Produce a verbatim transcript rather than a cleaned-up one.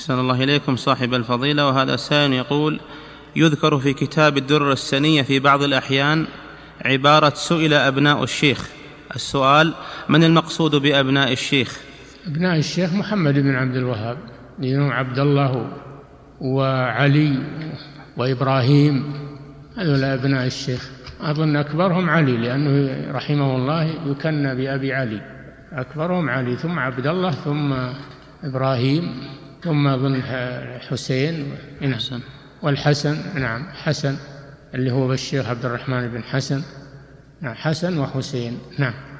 أحسن الله إليكم صاحب الفضيلة. وهذا سائل يقول: يذكر في كتاب الدر السنية في بعض الأحيان عبارة سئل أبناء الشيخ. السؤال: من المقصود بأبناء الشيخ؟ أبناء الشيخ محمد بن عبد الوهاب، لأنه عبد الله وعلي وإبراهيم، هذول أبناء الشيخ. أظن أكبرهم علي، لأنه رحمه الله يكنى بأبي علي. أكبرهم علي، ثم عبد الله، ثم إبراهيم، ثم أظن حسين والحسن. نعم، حسن اللي هو بالشيخ عبد الرحمن بن حسن. نعم، حسن وحسين. نعم.